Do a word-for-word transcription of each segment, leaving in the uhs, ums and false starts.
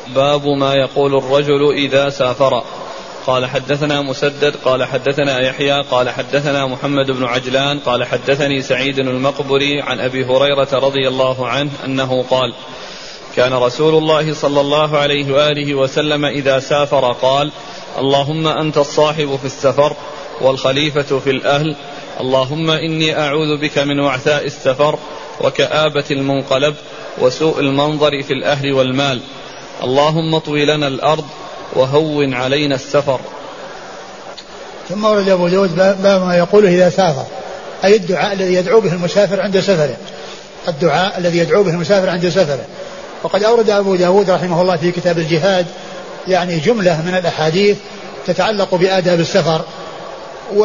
باب ما يقول الرجل إذا سافر. قال حدثنا مسدد قال حدثنا يحيى قال حدثنا محمد بن عجلان قال حدثني سعيد المقبري عن أبي هريرة رضي الله عنه أنه قال كان رسول الله صلى الله عليه وآله وسلم إذا سافر قال اللهم أنت الصاحب في السفر والخليفة في الأهل، اللهم إني أعوذ بك من وعثاء السفر وكآبة المنقلب وسوء المنظر في الأهل والمال، اللهم اطوي لنا الأرض وهون علينا السفر. ثم ورد أبو داود باب ما يقوله إذا سافر، أي الدعاء الذي يدعو به المسافر عند سفره، الدعاء الذي يدعو به المسافر عند سفره. وقد أورد أبو داود رحمه الله في كتاب الجهاد يعني جملة من الأحاديث تتعلق بآداب السفر، و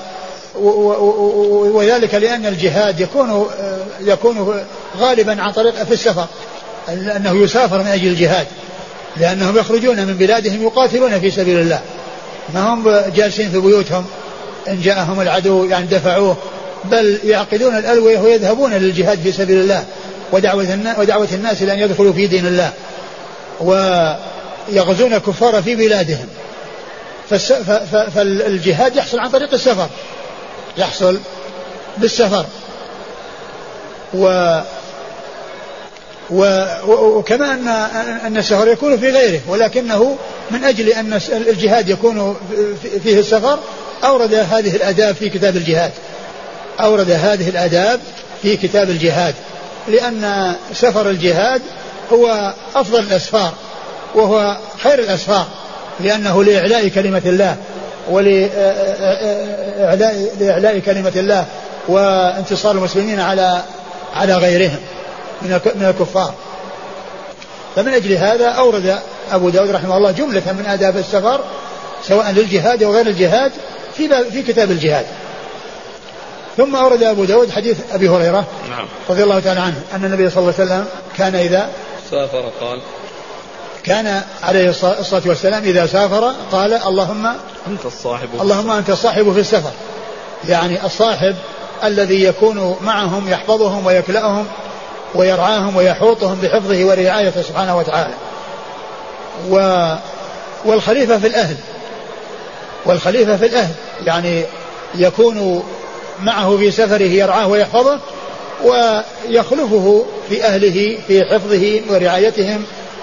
وذلك لأن الجهاد يكون يكون غالبا عن طريق في السفر، لأنه يسافر من أجل الجهاد، لأنهم يخرجون من بلادهم يقاتلون في سبيل الله، ما هم جالسين في بيوتهم إن جاءهم العدو يعني دفعوه، بل يعقدون الألوية ويذهبون للجهاد في سبيل الله ودعوة الناس إلى أن يدخلوا في دين الله، ويغزون الكفار في بلادهم. فالجهاد يحصل عن طريق السفر، يحصل بالسفر. و وكما أن أن السفر يكون في غيره، ولكنه من أجل أن الجهاد يكون فيه السفر أورد هذه الآداب في كتاب الجهاد، أورد هذه الآداب في كتاب الجهاد، لأن سفر الجهاد هو أفضل الأسفار وهو خير الأسفار، لأنه لإعلاء كلمة الله ولإعلاء كلمة الله وانتصار المسلمين على على غيرهم من الكفار. فمن أجل هذا أورد أبو داود رحمه الله جملة من آداب السفر سواء للجهاد أو غير الجهاد في في كتاب الجهاد. ثم أورد أبو داود حديث أبي هريرة رضي الله تعالى عنه أن النبي صلى الله عليه وسلم كان إذا سافر قال كان عليه الصلاة والسلام إذا سافر قال اللهم أنت الصاحب اللهم أنت الصاحب في السفر، يعني الصاحب الذي يكون معهم يحفظهم ويكلأهم ويرعاهم ويحوطهم بحفظه ورعايته سبحانه وتعالى. و والخليفة في الأهل، والخليفة في الأهل يعني يكون معه في سفره يرعاه ويحفظه ويخلفه في أهله في حفظه ورعايتهم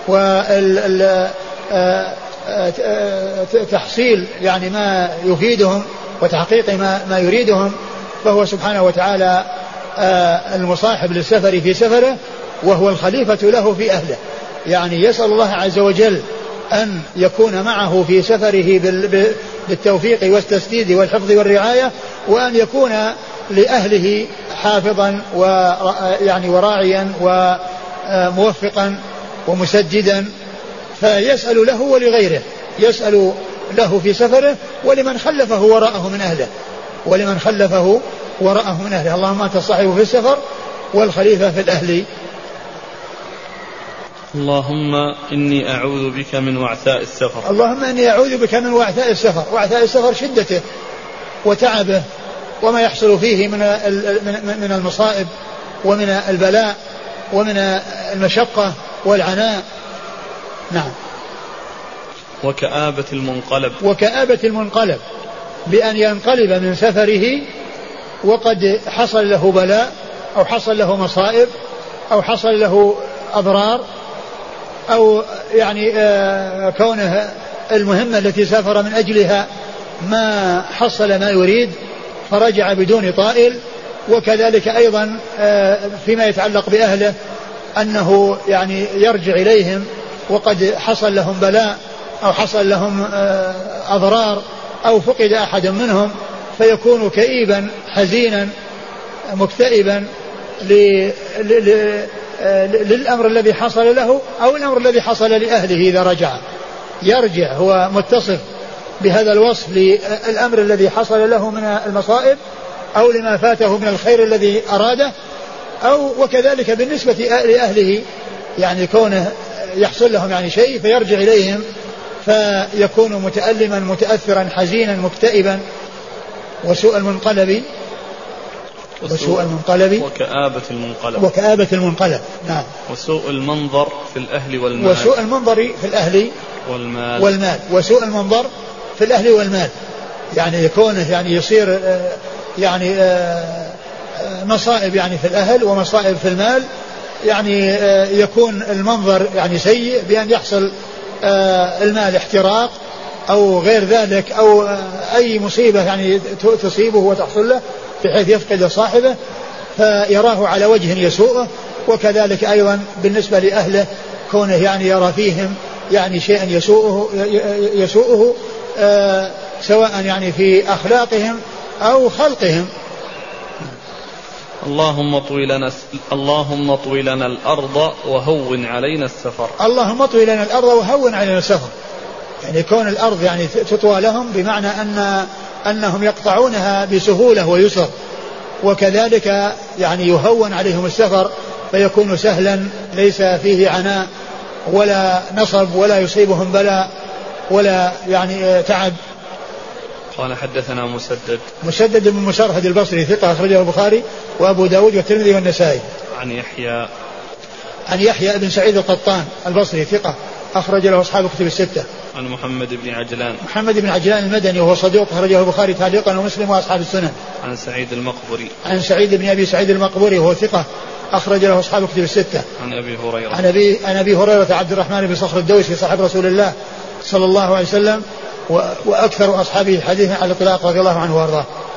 وتحصيل يعني ما يفيدهم وتحقيق ما, ما يريدهم. فهو سبحانه وتعالى المصاحب للسفر في سفره وهو الخليفة له في أهله، يعني يسأل الله عز وجل أن يكون معه في سفره بالتوفيق والتسديد والحفظ والرعاية، وأن يكون لأهله حافظا ويعني وراعيا وموفقا ومسددا، فيسأل له ولغيره، يسأل له في سفره ولمن خلفه وراءه من أهله ولمن خلفه وراءه من أهله. اللهم أنت الصاحب في السفر والخليفة في الأهل. اللهم إني أعوذ بك من وعثاء السفر. اللهم إني أعوذ بك من وعثاء السفر. وعثاء السفر شدته وتعبه وما يحصل فيه من من المصائب ومن البلاء ومن المشقة والعناء. نعم. وكآبة المنقلب. وكآبة المنقلب، بأن ينقلب من سفره وقد حصل له بلاء أو حصل له مصائب أو حصل له أضرار، أو يعني آه كونه المهمة التي سافر من أجلها ما حصل ما يريد فرجع بدون طائل. وكذلك أيضا آه فيما يتعلق بأهله أنه يعني يرجع إليهم وقد حصل لهم بلاء أو حصل لهم آه أضرار أو فقد أحد منهم، فيكون كئيبا حزينا مكتئبا للأمر الذي حصل له أو الأمر الذي حصل لأهله. إذا رجع يرجع هو متصف بهذا الوصف للأمر الذي حصل له من المصائب أو لما فاته من الخير الذي أراده، أو وكذلك بالنسبة لأهله يعني كونه يحصل لهم يعني شيء فيرجع إليهم فيكون متألما متأثرا حزينا مكتئبا. وسوء المنقلب وسوء المنقلب وكآبة المنقلب وكآبة المنقلب نعم. وسوء المنظر في الأهل والمال وسوء المنظر في الأهل والمال والمال وسوء المنظر في الأهل والمال يعني يكونه يعني يصير يعني مصائب يعني في الأهل ومصائب في المال يعني يكون المنظر يعني سيء بأن يحصل المال احتراق أو غير ذلك أو أي مصيبة يعني تصيبه وتحصل له بحيث يفقد صاحبه فيراه على وجه يسوءه. وكذلك أيضا بالنسبة لأهله كونه يعني يرى فيهم يعني شيئا يسوءه يسوءه آه سواء يعني في أخلاقهم أو خلقهم. اللهم طوي لنا اللهم طوي لنا الأرض وهون علينا السفر. اللهم طوي لنا الأرض وهون علينا السفر يعني كون الأرض يعني تطوى لهم بمعنى أن أنهم يقطعونها بسهولة ويسر وكذلك يعني يهون عليهم السفر فيكون سهلا ليس فيه عناء ولا نصب ولا يصيبهم بلاء ولا يعني تعب. قال حدثنا مسدد مسدد بن مسرهد البصري ثقة أخرجه البخاري وأبو داود والترمذي والنسائي. عن يحيى عن يحيى بن سعيد القطان البصري ثقة أخرج له أصحاب الكتب الستة. عن محمد بن عجلان محمد بن عجلان المدني وهو صدوق أخرجه البخاري تعليقا ومسلم وأصحاب السنن. عن سعيد المقبري عن سعيد بن أبي سعيد المقبري وهو ثقة أخرج له أصحاب الكتب الستة. عن أبي هريرة عن أبي, عن أبي هريرة عبد الرحمن بن صخر الدوسي صاحب رسول الله صلى الله عليه وسلم وأكثر أصحابه حديثا على الإطلاق رضي الله عنه وأرضاه.